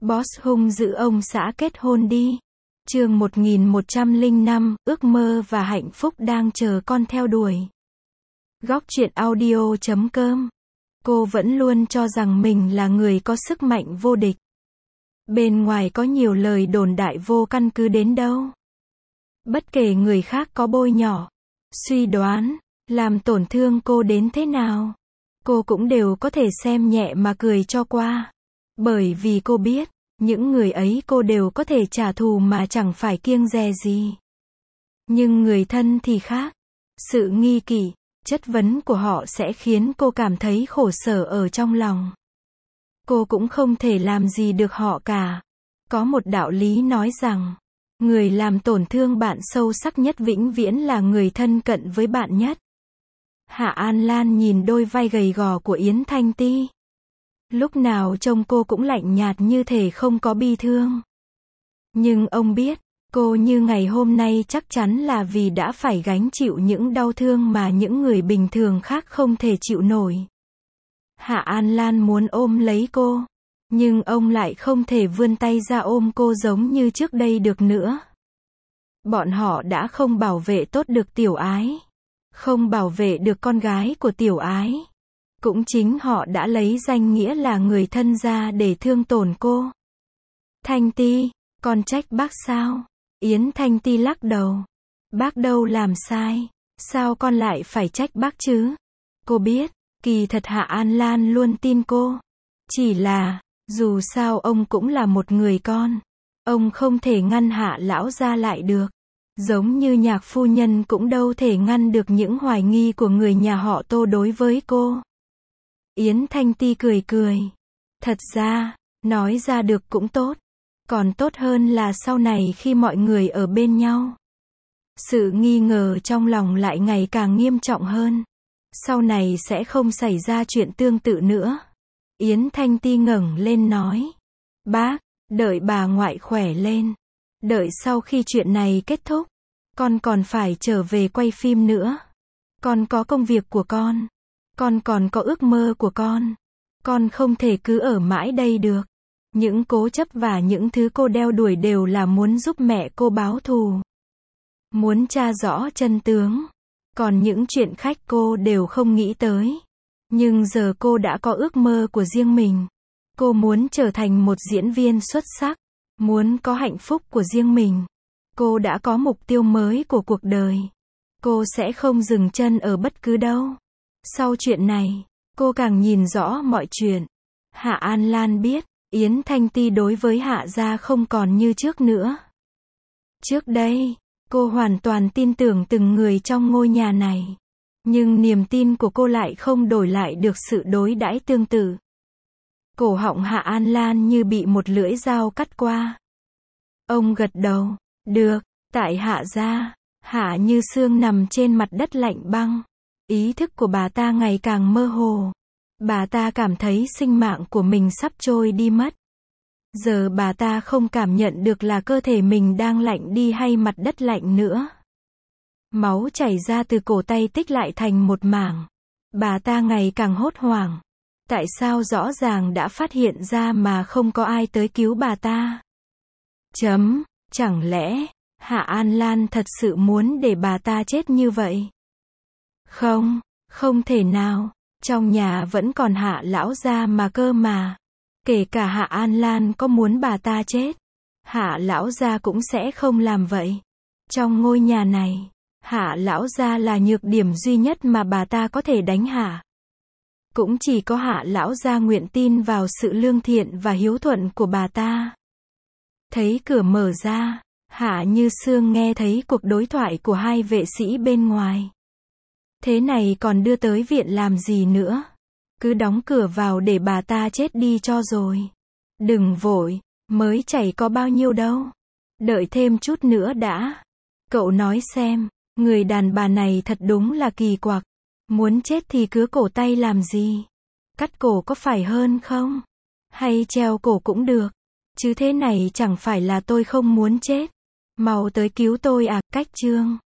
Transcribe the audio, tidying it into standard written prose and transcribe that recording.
Boss hung dữ ông xã kết hôn đi. Chương 1105, ước mơ và hạnh phúc đang chờ con theo đuổi. Góc truyện audio.com. Cô vẫn luôn cho rằng mình là người có sức mạnh vô địch. Bên ngoài có nhiều lời đồn đại vô căn cứ đến đâu. Bất kể người khác có bôi nhỏ, suy đoán, làm tổn thương cô đến thế nào, cô cũng đều có thể xem nhẹ mà cười cho qua. Bởi vì cô biết, những người ấy cô đều có thể trả thù mà chẳng phải kiêng dè gì. Nhưng người thân thì khác. Sự nghi kỵ, chất vấn của họ sẽ khiến cô cảm thấy khổ sở ở trong lòng. Cô cũng không thể làm gì được họ cả. Có một đạo lý nói rằng, người làm tổn thương bạn sâu sắc nhất vĩnh viễn là người thân cận với bạn nhất. Hạ An Lan nhìn đôi vai gầy gò của Yến Thanh Ti. Lúc nào trông cô cũng lạnh nhạt như thể không có bi thương. Nhưng ông biết, cô như ngày hôm nay chắc chắn là vì đã phải gánh chịu những đau thương mà những người bình thường khác không thể chịu nổi. Hạ An Lan muốn ôm lấy cô, nhưng ông lại không thể vươn tay ra ôm cô giống như trước đây được nữa. Bọn họ đã không bảo vệ tốt được Tiểu Ái, không bảo vệ được con gái của Tiểu Ái. Cũng chính họ đã lấy danh nghĩa là người thân ra để thương tổn cô. Thanh Ti, con trách bác sao? Yến Thanh Ti lắc đầu. Bác đâu làm sai, sao con lại phải trách bác chứ? Cô biết, kỳ thật Hạ An Lan luôn tin cô. Chỉ là, dù sao ông cũng là một người con. Ông không thể ngăn Hạ lão gia lại được. Giống như Nhạc phu nhân cũng đâu thể ngăn được những hoài nghi của người nhà họ Tô đối với cô. Yến Thanh Ti cười cười. Thật ra, nói ra được cũng tốt. Còn tốt hơn là sau này khi mọi người ở bên nhau, sự nghi ngờ trong lòng lại ngày càng nghiêm trọng hơn. Sau này sẽ không xảy ra chuyện tương tự nữa. Yến Thanh Ti ngẩng lên nói. Bác, đợi bà ngoại khỏe lên. Đợi sau khi chuyện này kết thúc, con còn phải trở về quay phim nữa. Con có công việc của con. Con còn có ước mơ của con. Con không thể cứ ở mãi đây được. Những cố chấp và những thứ cô đeo đuổi đều là muốn giúp mẹ cô báo thù. Muốn tra rõ chân tướng. Còn những chuyện khách cô đều không nghĩ tới. Nhưng giờ cô đã có ước mơ của riêng mình. Cô muốn trở thành một diễn viên xuất sắc. Muốn có hạnh phúc của riêng mình. Cô đã có mục tiêu mới của cuộc đời. Cô sẽ không dừng chân ở bất cứ đâu. Sau chuyện này, cô càng nhìn rõ mọi chuyện. Hạ An Lan biết, Yến Thanh Ti đối với Hạ gia không còn như trước nữa. Trước đây, cô hoàn toàn tin tưởng từng người trong ngôi nhà này. Nhưng niềm tin của cô lại không đổi lại được sự đối đãi tương tự. Cổ họng Hạ An Lan như bị một lưỡi dao cắt qua. Ông gật đầu. Được, tại Hạ gia, Hạ Như Sương nằm trên mặt đất lạnh băng. Ý thức của bà ta ngày càng mơ hồ. Bà ta cảm thấy sinh mạng của mình sắp trôi đi mất. Giờ bà ta không cảm nhận được là cơ thể mình đang lạnh đi hay mặt đất lạnh nữa. Máu chảy ra từ cổ tay tích lại thành một mảng. Bà ta ngày càng hốt hoảng. Tại sao rõ ràng đã phát hiện ra mà không có ai tới cứu bà ta? Chẳng lẽ, Hạ An Lan thật sự muốn để bà ta chết như vậy? Không, không thể nào. Trong nhà vẫn còn Hạ lão gia mà cơ mà. Kể cả Hạ An Lan có muốn bà ta chết, Hạ lão gia cũng sẽ không làm vậy. Trong ngôi nhà này, Hạ lão gia là nhược điểm duy nhất mà bà ta có thể đánh hạ. Cũng chỉ có Hạ lão gia nguyện tin vào sự lương thiện và hiếu thuận của bà ta. Thấy cửa mở ra, Hạ Như Sương nghe thấy cuộc đối thoại của hai vệ sĩ bên ngoài. Thế này còn đưa tới viện làm gì nữa? Cứ đóng cửa vào để bà ta chết đi cho rồi. Đừng vội, mới chảy có bao nhiêu đâu. Đợi thêm chút nữa đã. Cậu nói xem, người đàn bà này thật đúng là kỳ quặc. Muốn chết thì cứ cổ tay làm gì? Cắt cổ có phải hơn không? Hay treo cổ cũng được. Chứ thế này chẳng phải là tôi không muốn chết. Mau tới cứu tôi à, Cách Trương.